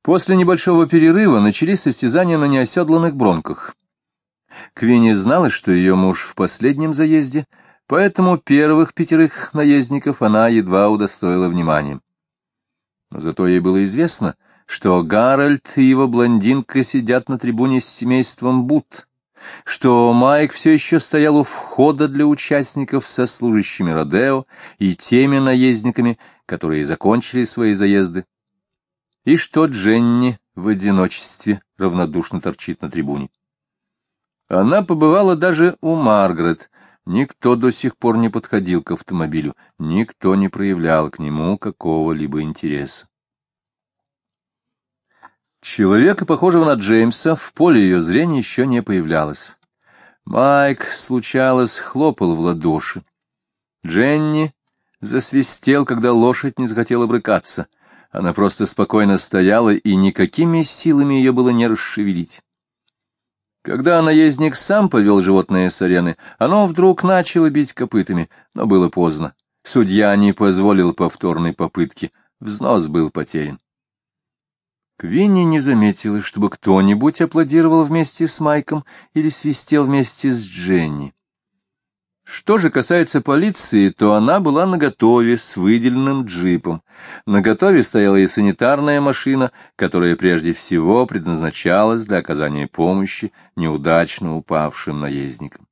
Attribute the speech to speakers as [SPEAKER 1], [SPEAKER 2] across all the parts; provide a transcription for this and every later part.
[SPEAKER 1] После небольшого перерыва начались состязания на неоседланных бронках. Квинни знала, что ее муж в последнем заезде, поэтому первых 5 наездников она едва удостоила вниманием. Но зато ей было известно, что Гарольд и его блондинка сидят на трибуне с семейством Бут, что Майк все еще стоял у входа для участников со служащими родео и теми наездниками, которые закончили свои заезды, и что Дженни в одиночестве равнодушно торчит на трибуне. Она побывала даже у Маргарет. Никто до сих пор не подходил к автомобилю, никто не проявлял к нему какого-либо интереса. Человека, похожего на Джеймса, в поле ее зрения еще не появлялось. Майк, случалось, хлопал в ладоши. Дженни засвистел, когда лошадь не захотела брыкаться. Она просто спокойно стояла, и никакими силами ее было не расшевелить. Когда наездник сам повел животное с арены, оно вдруг начало бить копытами, но было поздно. Судья не позволил повторной попытки, взнос был потерян. Квинни не заметила, чтобы кто-нибудь аплодировал вместе с Майком или свистел вместе с Дженни. Что же касается полиции, то она была наготове с выделенным джипом. Наготове стояла и санитарная машина, которая прежде всего предназначалась для оказания помощи неудачно упавшим наездникам.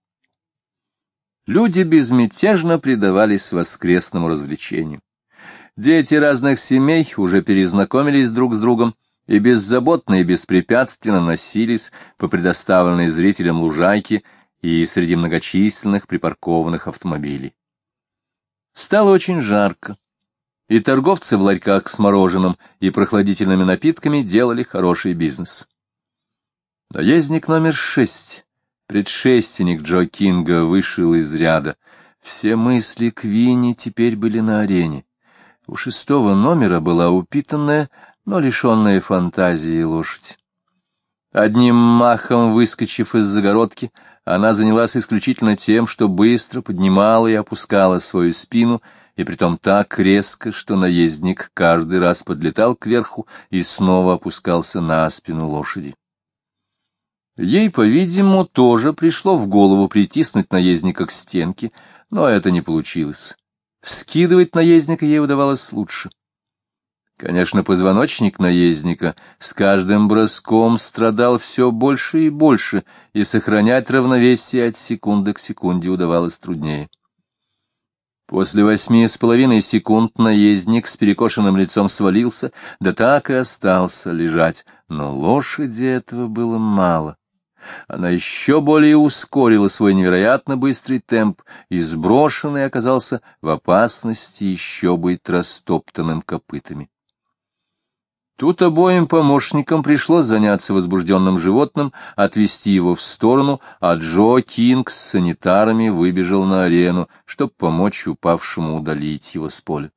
[SPEAKER 1] Люди безмятежно предавались воскресному развлечению. Дети разных семей уже перезнакомились друг с другом и беззаботно и беспрепятственно носились по предоставленной зрителям лужайке и среди многочисленных припаркованных автомобилей. Стало очень жарко, и торговцы в ларьках с мороженым и прохладительными напитками делали хороший бизнес. Наездник номер 6, предшественник Джо Кинга, вышел из ряда. Все мысли Квинни теперь были на арене. У 6-го номера была упитанная, но лишенная фантазии лошадь. Одним махом выскочив из загородки, она занялась исключительно тем, что быстро поднимала и опускала свою спину, и притом так резко, что наездник каждый раз подлетал кверху и снова опускался на спину лошади. Ей, по-видимому, тоже пришло в голову притиснуть наездника к стенке, но это не получилось. Вскидывать наездника ей удавалось лучше. Конечно, позвоночник наездника с каждым броском страдал все больше и больше, и сохранять равновесие от секунды к секунде удавалось труднее. После 8,5 секунд наездник с перекошенным лицом свалился, да так и остался лежать, но лошади этого было мало. Она еще более ускорила свой невероятно быстрый темп, и сброшенный оказался в опасности еще быть растоптанным копытами. Тут обоим помощникам пришлось заняться возбужденным животным, отвести его в сторону, а Джо Кинг с санитарами выбежал на арену, чтобы помочь упавшему удалить его с поля.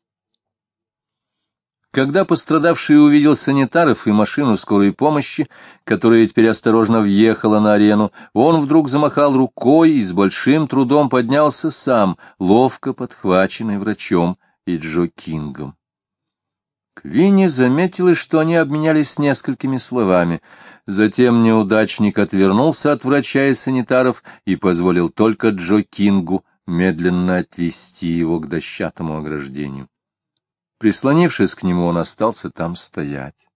[SPEAKER 1] Когда пострадавший увидел санитаров и машину скорой помощи, которая теперь осторожно въехала на арену, он вдруг замахал рукой и с большим трудом поднялся сам, ловко подхваченный врачом и Джо Кингом. Квинни заметила, что они обменялись несколькими словами. Затем неудачник отвернулся от врача и санитаров и позволил только Джо Кингу медленно отвести его к дощатому ограждению. Прислонившись к нему, он остался там стоять.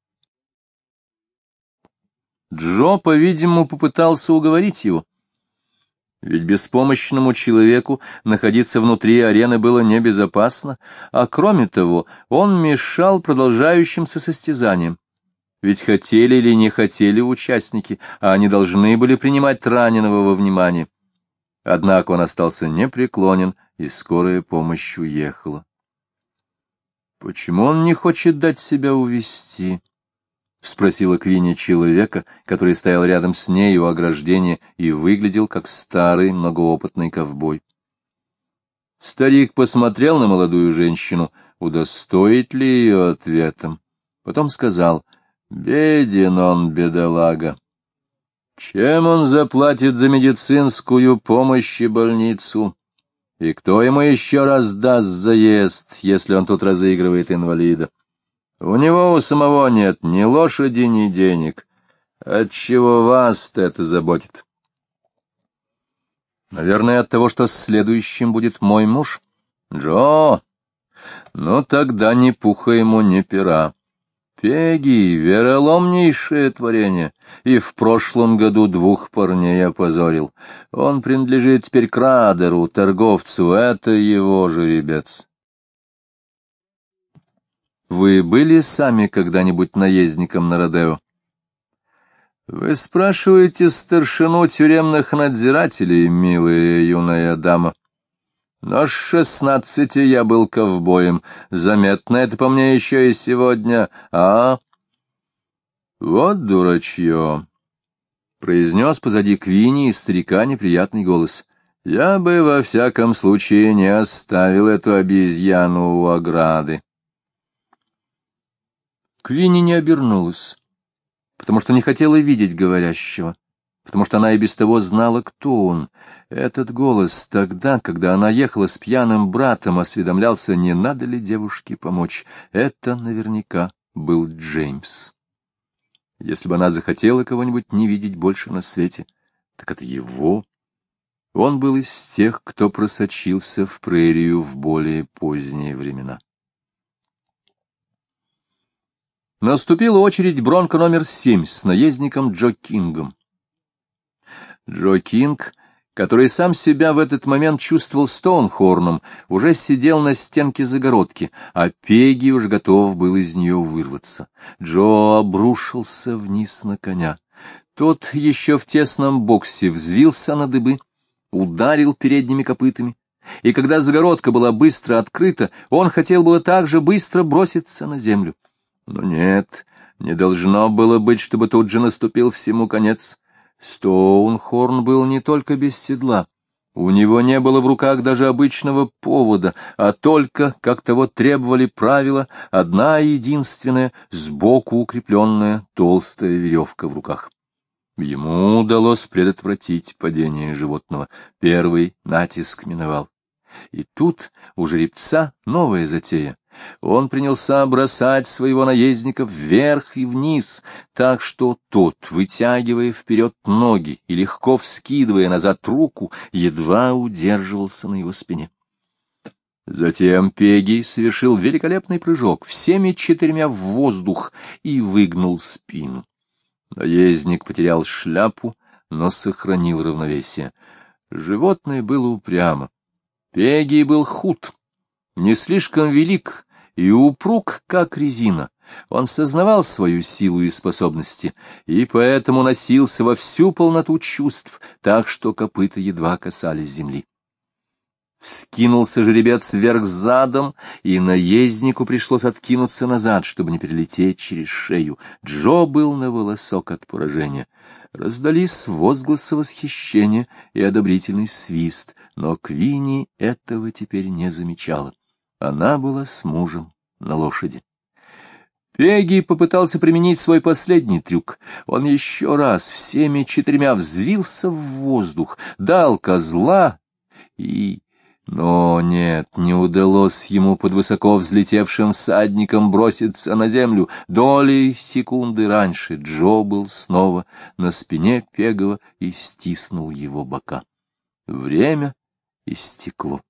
[SPEAKER 1] Джо, по-видимому, попытался уговорить его. Ведь беспомощному человеку находиться внутри арены было небезопасно, а кроме того, он мешал продолжающимся состязаниям. Ведь хотели или не хотели участники, а они должны были принимать раненого во внимание. Однако он остался непреклонен, и скорая помощь уехала. «Почему он не хочет дать себя увести?» — спросила Квинни человека, который стоял рядом с ней у ограждения и выглядел как старый многоопытный ковбой. Старик посмотрел на молодую женщину, удостоит ли ее ответом. Потом сказал: «Беден он, бедолага. Чем он заплатит за медицинскую помощь и больницу? И кто ему еще раз даст заезд, если он тут разыгрывает инвалида? У него у самого нет ни лошади, ни денег. Отчего вас-то это заботит? Наверное, от того, что следующим будет мой муж. Джо, ну тогда ни пуха ему, ни пера. Пегги — вероломнейшее творение, и в прошлом году 2 парней опозорил. Он принадлежит теперь Крадеру, торговцу, это его жеребец. Вы были сами когда-нибудь наездником на родео? Вы спрашиваете старшину тюремных надзирателей, милая юная дама. Но с 16 я был ковбоем. Заметно это по мне еще и сегодня. А? Вот дурачье, — произнес позади Квинни и старика неприятный голос. Я бы во всяком случае не оставил эту обезьяну у ограды. Квинни не обернулась, потому что не хотела видеть говорящего, потому что она и без того знала, кто он. Этот голос тогда, когда она ехала с пьяным братом, осведомлялся, не надо ли девушке помочь. Это наверняка был Джеймс. Если бы она захотела кого-нибудь не видеть больше на свете, так это его. Он был из тех, кто просочился в прерию в более поздние времена. Наступила очередь бронко номер 7 с наездником Джо Кингом. Джо Кинг, который сам себя в этот момент чувствовал Стоунхорном, уже сидел на стенке загородки, а Пегги уж готов был из нее вырваться. Джо обрушился вниз на коня. Тот еще в тесном боксе взвился на дыбы, ударил передними копытами, и когда загородка была быстро открыта, он хотел было так же быстро броситься на землю. Но нет, не должно было быть, чтобы тут же наступил всему конец. Стоунхорн был не только без седла. У него не было в руках даже обычного повода, а только, как того требовали правила, одна единственная, сбоку укрепленная толстая веревка в руках. Ему удалось предотвратить падение животного. Первый натиск миновал. И тут у жеребца новая затея. Он принялся бросать своего наездника вверх и вниз, так что тот, вытягивая вперед ноги и легко вскидывая назад руку, едва удерживался на его спине. Затем Пегги совершил великолепный прыжок всеми 4 в воздух и выгнул спину. Наездник потерял шляпу, но сохранил равновесие. Животное было упрямо. Пегги был худ, не слишком велик и упруг, как резина. Он сознавал свою силу и способности, и поэтому носился во всю полноту чувств, так что копыта едва касались земли. Вскинулся жеребец вверх задом, и наезднику пришлось откинуться назад, чтобы не перелететь через шею. Джо был на волосок от поражения. Раздались возгласы восхищения и одобрительный свист, но Квинни этого теперь не замечала. Она была с мужем на лошади. Пегги попытался применить свой последний трюк. Он еще раз всеми 4 взвился в воздух, дал козла и... Но нет, не удалось ему под высоко взлетевшим всадником броситься на землю. Долей секунды раньше Джо был снова на спине Пегова и стиснул его бока. Время истекло.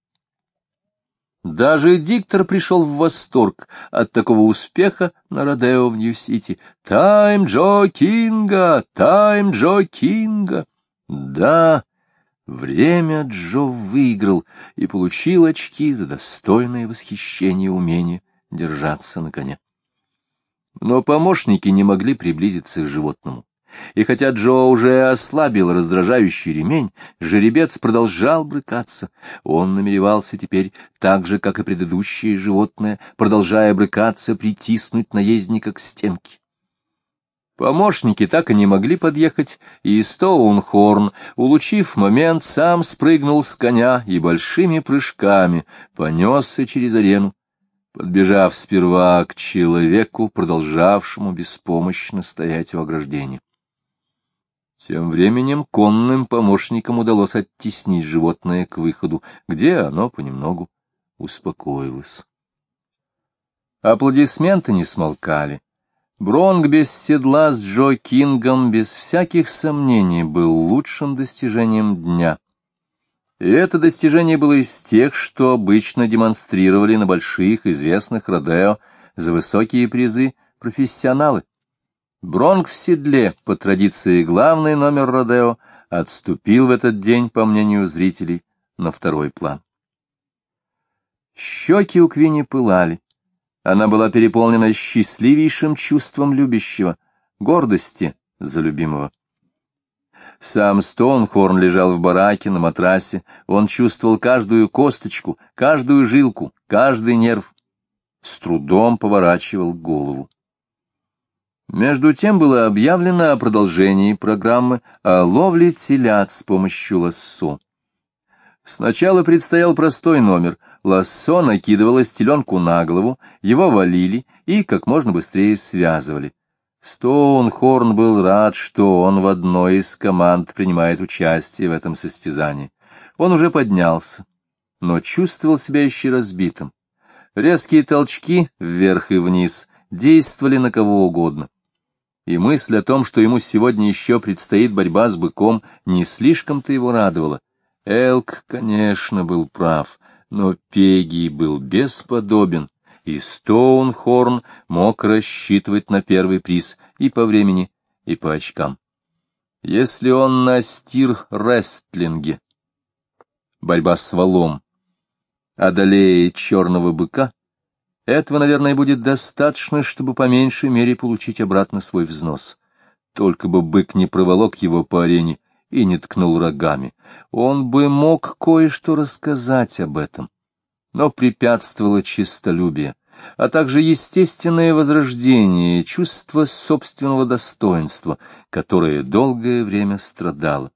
[SPEAKER 1] Даже диктор пришел в восторг от такого успеха на родео в Нью-Сити. «Тайм Джо Кинга! Тайм Джо Кинга!» Да, время Джо выиграл и получил очки за достойное восхищение умение держаться на коне. Но помощники не могли приблизиться к животному. И хотя Джо уже ослабил раздражающий ремень, жеребец продолжал брыкаться. Он намеревался теперь, так же, как и предыдущее животное, продолжая брыкаться, притиснуть наездника к стенке. Помощники так и не могли подъехать, и Стоунхорн, улучив момент, сам спрыгнул с коня и большими прыжками понесся через арену, подбежав сперва к человеку, продолжавшему беспомощно стоять у ограждения. Тем временем конным помощникам удалось оттеснить животное к выходу, где оно понемногу успокоилось. Аплодисменты не смолкали. Бронк без седла с Джо Кингом без всяких сомнений был лучшим достижением дня. И это достижение было из тех, что обычно демонстрировали на больших известных родео за высокие призы профессионалы. Бронк в седле, по традиции главный номер родео, отступил в этот день, по мнению зрителей, на второй план. Щеки у Квинни пылали. Она была переполнена счастливейшим чувством любящего, гордости за любимого. Сам Стоунхорн лежал в бараке на матрасе, он чувствовал каждую косточку, каждую жилку, каждый нерв. С трудом поворачивал голову. Между тем было объявлено о продолжении программы о ловле телят с помощью лассо. Сначала предстоял простой номер. Лассо накидывалось теленку на голову, его валили и как можно быстрее связывали. Стоунхорн был рад, что он в одной из команд принимает участие в этом состязании. Он уже поднялся, но чувствовал себя еще разбитым. Резкие толчки вверх и вниз действовали на кого угодно. И мысль о том, что ему сегодня еще предстоит борьба с быком, не слишком-то его радовала. Элк, конечно, был прав, но Пегги был бесподобен, и Стоунхорн мог рассчитывать на первый приз и по времени, и по очкам. Если он на стир-рестлинге, борьба с валом, одолеет черного быка, этого, наверное, будет достаточно, чтобы по меньшей мере получить обратно свой взнос. Только бы бык не проволок его по арене и не ткнул рогами. Он бы мог кое-что рассказать об этом. Но препятствовало честолюбие, а также естественное возрождение чувства собственного достоинства, которое долгое время страдало.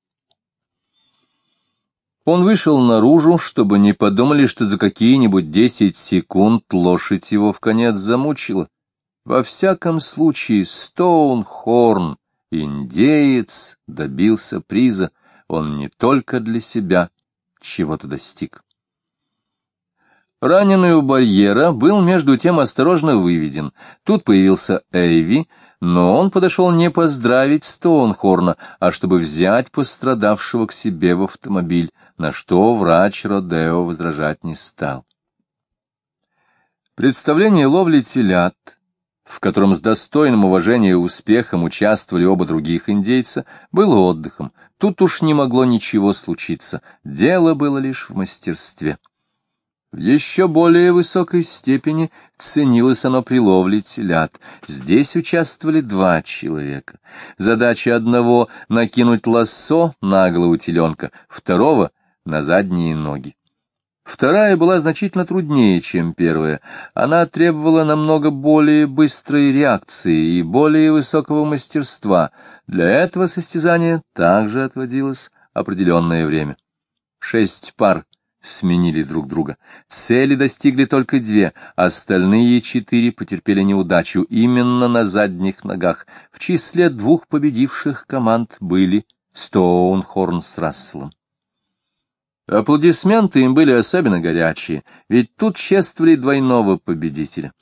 [SPEAKER 1] Он вышел наружу, чтобы не подумали, что за какие-нибудь 10 секунд лошадь его вконец замучила. Во всяком случае, Стоунхорн, индеец, добился приза. Он не только для себя чего-то достиг. Раненый у барьера был между тем осторожно выведен. Тут появился Эйви, но он подошел не поздравить Стоунхорна, а чтобы взять пострадавшего к себе в автомобиль, на что врач родео возражать не стал. Представление ловли телят, в котором с достойным уважения и успехом участвовали оба других индейца, было отдыхом. Тут уж не могло ничего случиться, дело было лишь в мастерстве. В еще более высокой степени ценилось оно при ловле телят. Здесь участвовали 2 человека. Задача одного — накинуть лассо на голову теленка, второго — на задние ноги. Вторая была значительно труднее, чем первая. Она требовала намного более быстрой реакции и более высокого мастерства. Для этого состязания также отводилось определенное время. 6 пар сменили друг друга. Цели достигли только 2, остальные 4 потерпели неудачу именно на задних ногах. В числе 2 победивших команд были Стоунхорн с Расселом. Аплодисменты им были особенно горячие, ведь тут чествовали двойного победителя.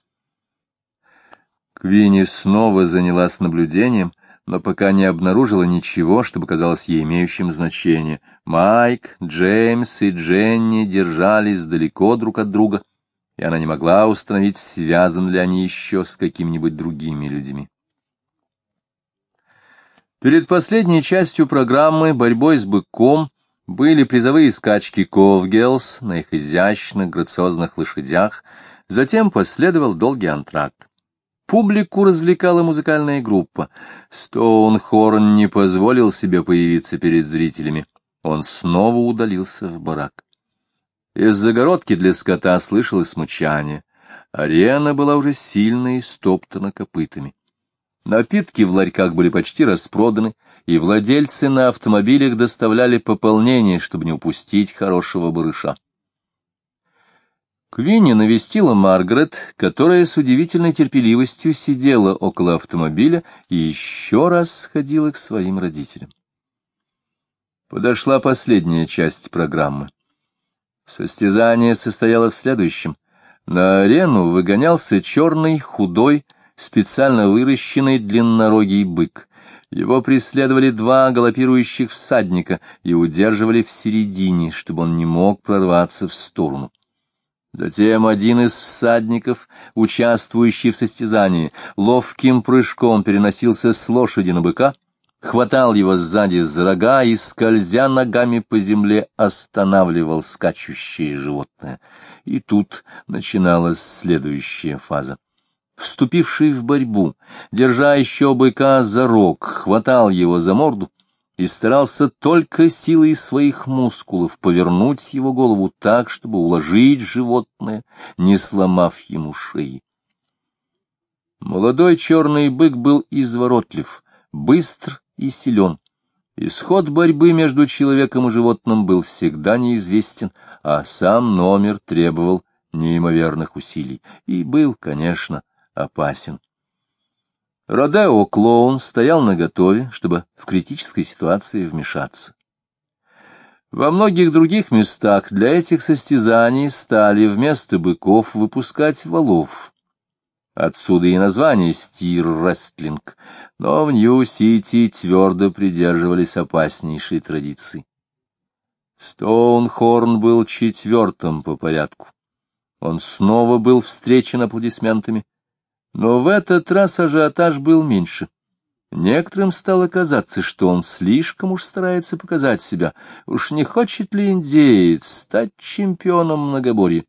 [SPEAKER 1] Квинни снова занялась наблюдением, но пока не обнаружила ничего, что казалось ей имеющим значение. Майк, Джеймс и Дженни держались далеко друг от друга, и она не могла установить, связаны ли они еще с какими-нибудь другими людьми. Перед последней частью программы «Борьбой с быком» были призовые скачки ковгелс на их изящных грациозных лошадях, затем последовал долгий антракт. Публику развлекала музыкальная группа. Стоунхорн не позволил себе появиться перед зрителями. Он снова удалился в барак. Из загородки для скота слышалось мычание. Арена была уже сильно истоптана копытами. Напитки в ларьках были почти распроданы, и владельцы на автомобилях доставляли пополнение, чтобы не упустить хорошего барыша. Квинни навестила Маргарет, которая с удивительной терпеливостью сидела около автомобиля и еще раз сходила к своим родителям. Подошла последняя часть программы. Состязание состояло в следующем. На арену выгонялся черный, худой, специально выращенный длиннорогий бык. Его преследовали два галопирующих всадника и удерживали в середине, чтобы он не мог прорваться в сторону. Затем один из всадников, участвующий в состязании, ловким прыжком переносился с лошади на быка, хватал его сзади за рога и, скользя ногами по земле, останавливал скачущее животное. И тут начиналась следующая фаза. Вступивший в борьбу, держа еще быка за рог, хватал его за морду и старался только силой своих мускулов повернуть его голову так, чтобы уложить животное, не сломав ему шеи. Молодой черный бык был изворотлив, быстр и силен. Исход борьбы между человеком и животным был всегда неизвестен, а сам номер требовал неимоверных усилий и был, конечно, опасен. Родео-клоун стоял наготове, чтобы в критической ситуации вмешаться. Во многих других местах для этих состязаний стали вместо быков выпускать волов. Отсюда и название стир-рестлинг, но в Нью-Сити твердо придерживались опаснейшей традиции. Стоунхорн был четвертым по порядку. Он снова был встречен аплодисментами, но в этот раз ажиотаж был меньше. Некоторым стало казаться, что он слишком уж старается показать себя. Уж не хочет ли индеец стать чемпионом многоборья?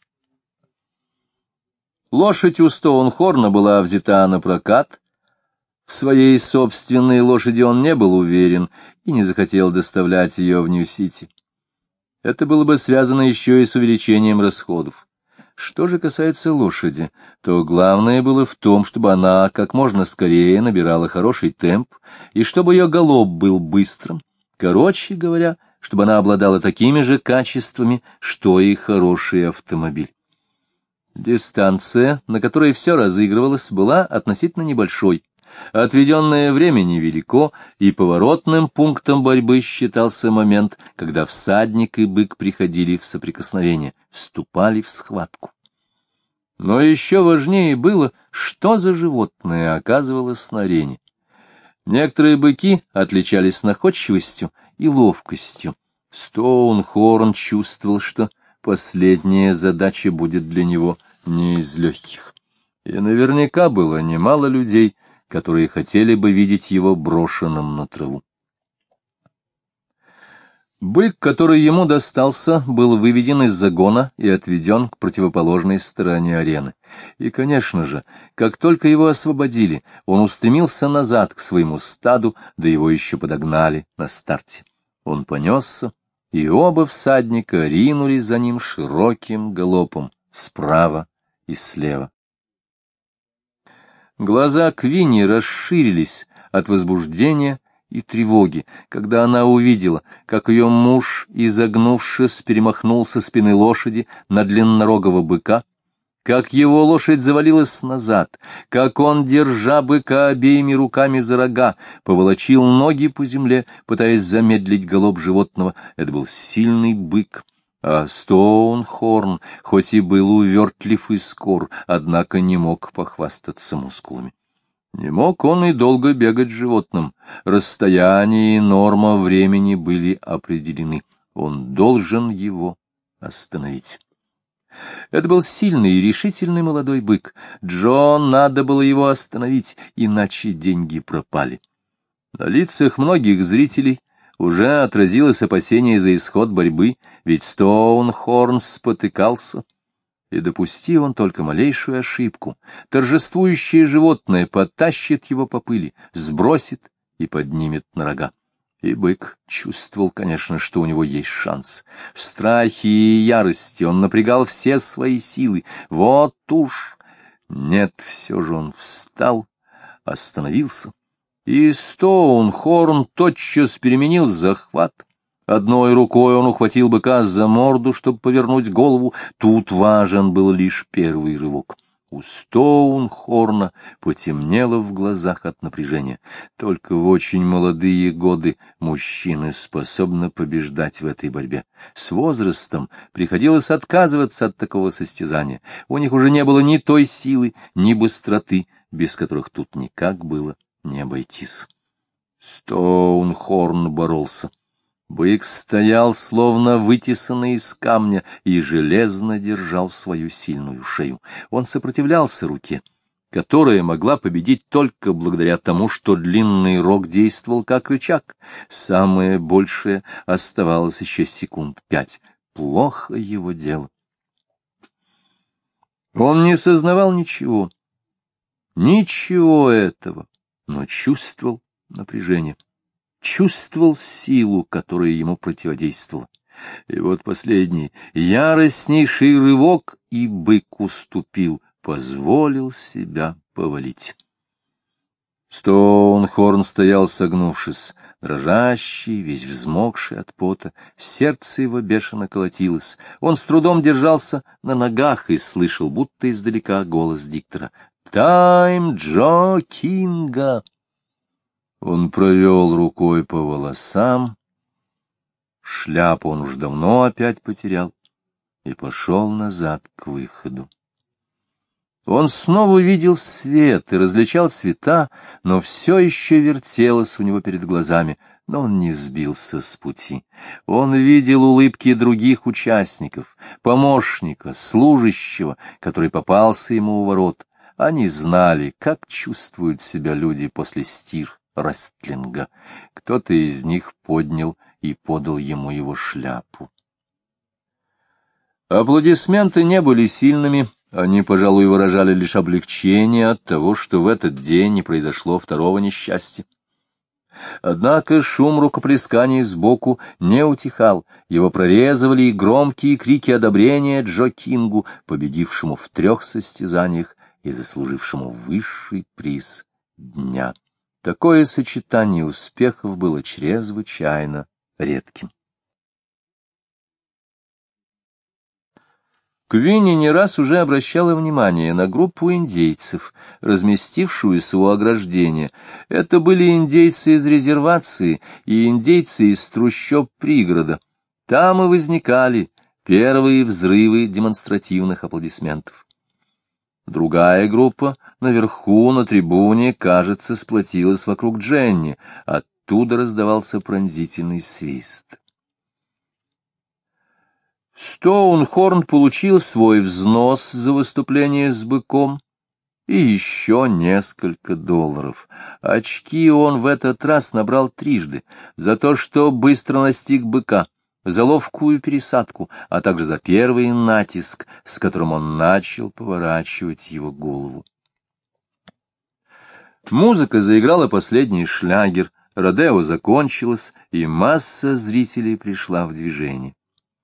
[SPEAKER 1] Лошадь у Стоунхорна была взята на прокат. В своей собственной лошади он не был уверен и не захотел доставлять ее в Нью-Сити. Это было бы связано еще и с увеличением расходов. Что же касается лошади, то главное было в том, чтобы она как можно скорее набирала хороший темп, и чтобы ее галоп был быстрым. Короче говоря, чтобы она обладала такими же качествами, что и хороший автомобиль. Дистанция, на которой все разыгрывалось, была относительно небольшой. Отведенное время невелико, и поворотным пунктом борьбы считался момент, когда всадник и бык приходили в соприкосновение, вступали в схватку. Но еще важнее было, что за животное оказывалось на арене. Некоторые быки отличались находчивостью и ловкостью. Стоунхорн чувствовал, что последняя задача будет для него не из легких. И наверняка было немало людей, которые хотели бы видеть его брошенным на траву. Бык, который ему достался, был выведен из загона и отведен к противоположной стороне арены. И, конечно же, как только его освободили, он устремился назад к своему стаду, да его еще подогнали на старте. Он понесся, и оба всадника ринулись за ним широким галопом справа и слева. Глаза Квинни расширились от возбуждения и тревоги, когда она увидела, как ее муж, изогнувшись, перемахнул со спины лошади на длиннорогого быка, как его лошадь завалилась назад, как он, держа быка обеими руками за рога, поволочил ноги по земле, пытаясь замедлить галоп животного. Это был сильный бык. А Стоунхорн, хоть и был увертлив и скор, однако не мог похвастаться мускулами. Не мог он и долго бегать с животным. Расстояние и норма времени были определены. Он должен его остановить. Это был сильный и решительный молодой бык. Джон надо было его остановить, иначе деньги пропали. На лицах многих зрителей уже отразилось опасение за исход борьбы, ведь Стоунхорн спотыкался, и, допустив он только малейшую ошибку, торжествующее животное потащит его по пыли, сбросит и поднимет на рога. И бык чувствовал, конечно, что у него есть шанс. В страхе и ярости он напрягал все свои силы. Вот уж! Нет, все же он встал, остановился. И Стоунхорн тотчас переменил захват. Одной рукой он ухватил быка за морду, чтобы повернуть голову. Тут важен был лишь первый рывок. У Стоунхорна потемнело в глазах от напряжения. Только в очень молодые годы мужчины способны побеждать в этой борьбе. С возрастом приходилось отказываться от такого состязания. У них уже не было ни той силы, ни быстроты, без которых тут никак было не обойтись. Стоунхорн боролся. Бык стоял, словно вытесанный из камня, и железно держал свою сильную шею. Он сопротивлялся руке, которая могла победить только благодаря тому, что длинный рог действовал как рычаг. Самое большее оставалось еще секунд 5. Плохо его дело. Он не сознавал ничего этого, но чувствовал напряжение. Чувствовал силу, которая ему противодействовала. И вот последний, яростнейший рывок, и бык уступил, позволил себя повалить. Стоунхорн стоял согнувшись, дрожащий, весь взмокший от пота, сердце его бешено колотилось. Он с трудом держался на ногах и слышал, будто издалека, голос диктора. «Тайм Джо Кинга!» Он провел рукой по волосам, шляпу он уж давно опять потерял, и пошел назад к выходу. Он снова увидел свет и различал цвета, но все еще вертелось у него перед глазами, но он не сбился с пути. Он видел улыбки других участников, помощника, служащего, который попался ему у ворот. Они знали, как чувствуют себя люди после стир рестлинга. Кто-то из них поднял и подал ему его шляпу. Аплодисменты не были сильными, они, пожалуй, выражали лишь облегчение от того, что в этот день не произошло второго несчастья. Однако шум рукоплесканий сбоку не утихал, его прорезывали и громкие крики одобрения Джо Кингу, победившему в 3 состязаниях и заслужившему высший приз дня. Такое сочетание успехов было чрезвычайно редким. Квинни не раз уже обращала внимание на группу индейцев, разместившуюся у ограждения. Это были индейцы из резервации и индейцы из трущоб пригорода. Там и возникали первые взрывы демонстративных аплодисментов. Другая группа наверху, на трибуне, кажется, сплотилась вокруг Дженни. Оттуда раздавался пронзительный свист. Стоунхорн получил свой взнос за выступление с быком и еще несколько $. Очки он в этот раз набрал 3 за то, что быстро настиг быка, за ловкую пересадку, а также за первый натиск, с которым он начал поворачивать его голову. Музыка заиграла последний шлягер, родео закончилось, и масса зрителей пришла в движение.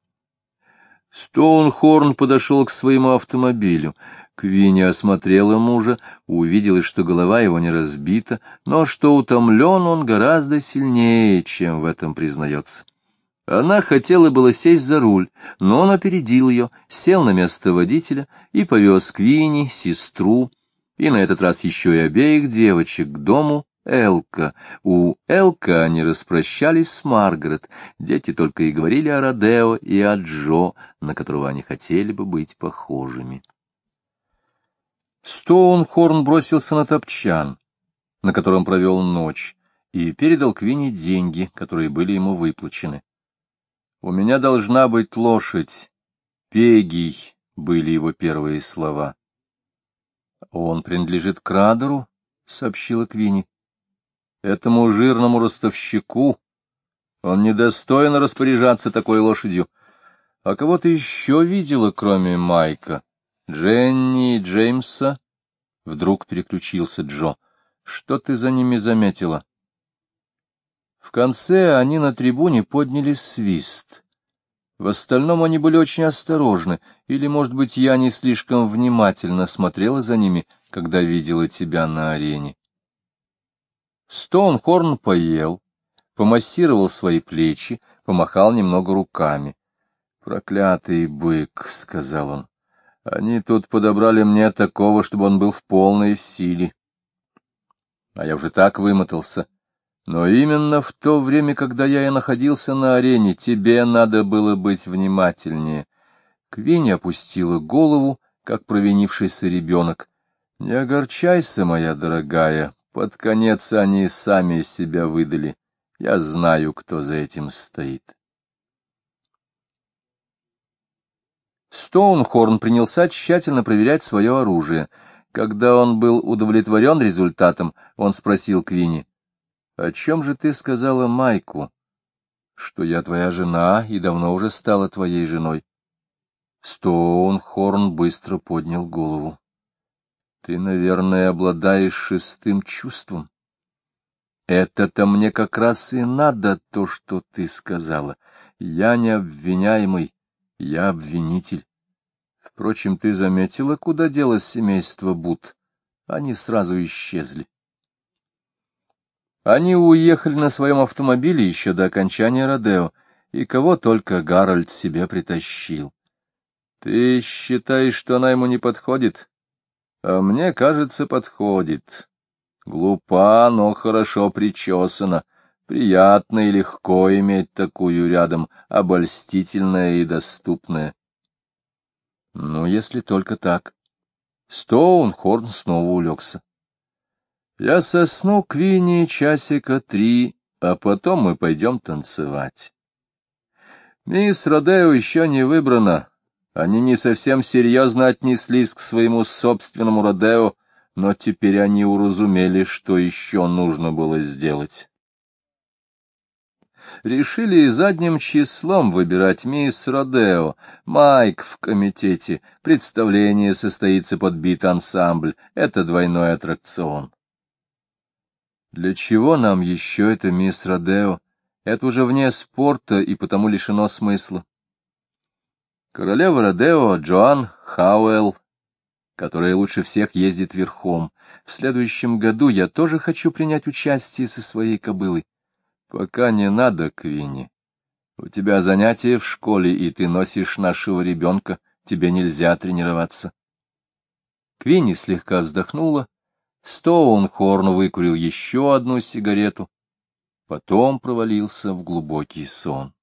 [SPEAKER 1] Стоунхорн подошел к своему автомобилю. Квинни осмотрела мужа, увидела, что голова его не разбита, но что утомлен он гораздо сильнее, чем в этом признается. Она хотела было сесть за руль, но он опередил ее, сел на место водителя и повез Квинни, сестру, и на этот раз еще и обеих девочек к дому Элка. У Элка они распрощались с Маргарет. Дети только и говорили о Родео и о Джо, на которого они хотели бы быть похожими. Стоунхорн бросился на топчан, на котором провел ночь, и передал Квинни деньги, которые были ему выплачены. «У меня должна быть лошадь. Пегий», — были его первые слова. «Он принадлежит Крадеру», — сообщила Квинни. «Этому жирному ростовщику он недостоин распоряжаться такой лошадью. А кого ты еще видела, кроме Майка? Дженни и Джеймса?» Вдруг переключился Джо. «Что ты за ними заметила?» В конце они на трибуне подняли свист. В остальном они были очень осторожны, или, может быть, я не слишком внимательно смотрела за ними, когда видела тебя на арене. Стоунхорн поел, помассировал свои плечи, помахал немного руками. «Проклятый бык», — сказал он, Они тут подобрали мне такого, чтобы он был в полной силе. А я уже так вымотался. Но именно в то время, когда я и находился на арене, тебе надо было быть внимательнее. Квинни опустила голову, как провинившийся ребенок. Не огорчайся, моя дорогая, под конец они сами себя выдали. Я знаю, кто за этим стоит. Стоунхорн принялся тщательно проверять свое оружие. Когда он был удовлетворен результатом, он спросил Квинни: «О чем же ты сказала Майку?» «Что я твоя жена и давно уже стала твоей женой». Стоунхорн быстро поднял голову. «Ты, наверное, обладаешь шестым чувством. Это-то мне как раз и надо, то, что ты сказала. Я не обвиняемый, я обвинитель. Впрочем, ты заметила, куда делось семейство Бут? Они сразу исчезли». Они уехали на своем автомобиле еще до окончания родео, и кого только Гарольд себе притащил. Ты считаешь, что она ему не подходит? А мне кажется, подходит. Глупа, но хорошо причесана. Приятно и легко иметь такую рядом, обольстительная и доступная. Ну, если только так. Стоунхорн снова улегся. Я сосну, Квинни, часика 3, а потом мы пойдем танцевать. Мисс Родео еще не выбрана. Они не совсем серьезно отнеслись к своему собственному Родео, но теперь они уразумели, что еще нужно было сделать. Решили задним числом выбирать мисс Родео. Майк в комитете. Представление состоится под бит-ансамбль. Это двойной аттракцион. Для чего нам еще это мисс Родео? Это уже вне спорта и потому лишено смысла. Королева Родео Джоан Хауэлл, которая лучше всех ездит верхом. В следующем году я тоже хочу принять участие со своей кобылой. Пока не надо, Квинни. У тебя занятия в школе, и ты носишь нашего ребенка. Тебе нельзя тренироваться. Квинни слегка вздохнула. Стоунхорн выкурил еще одну сигарету, потом провалился в глубокий сон.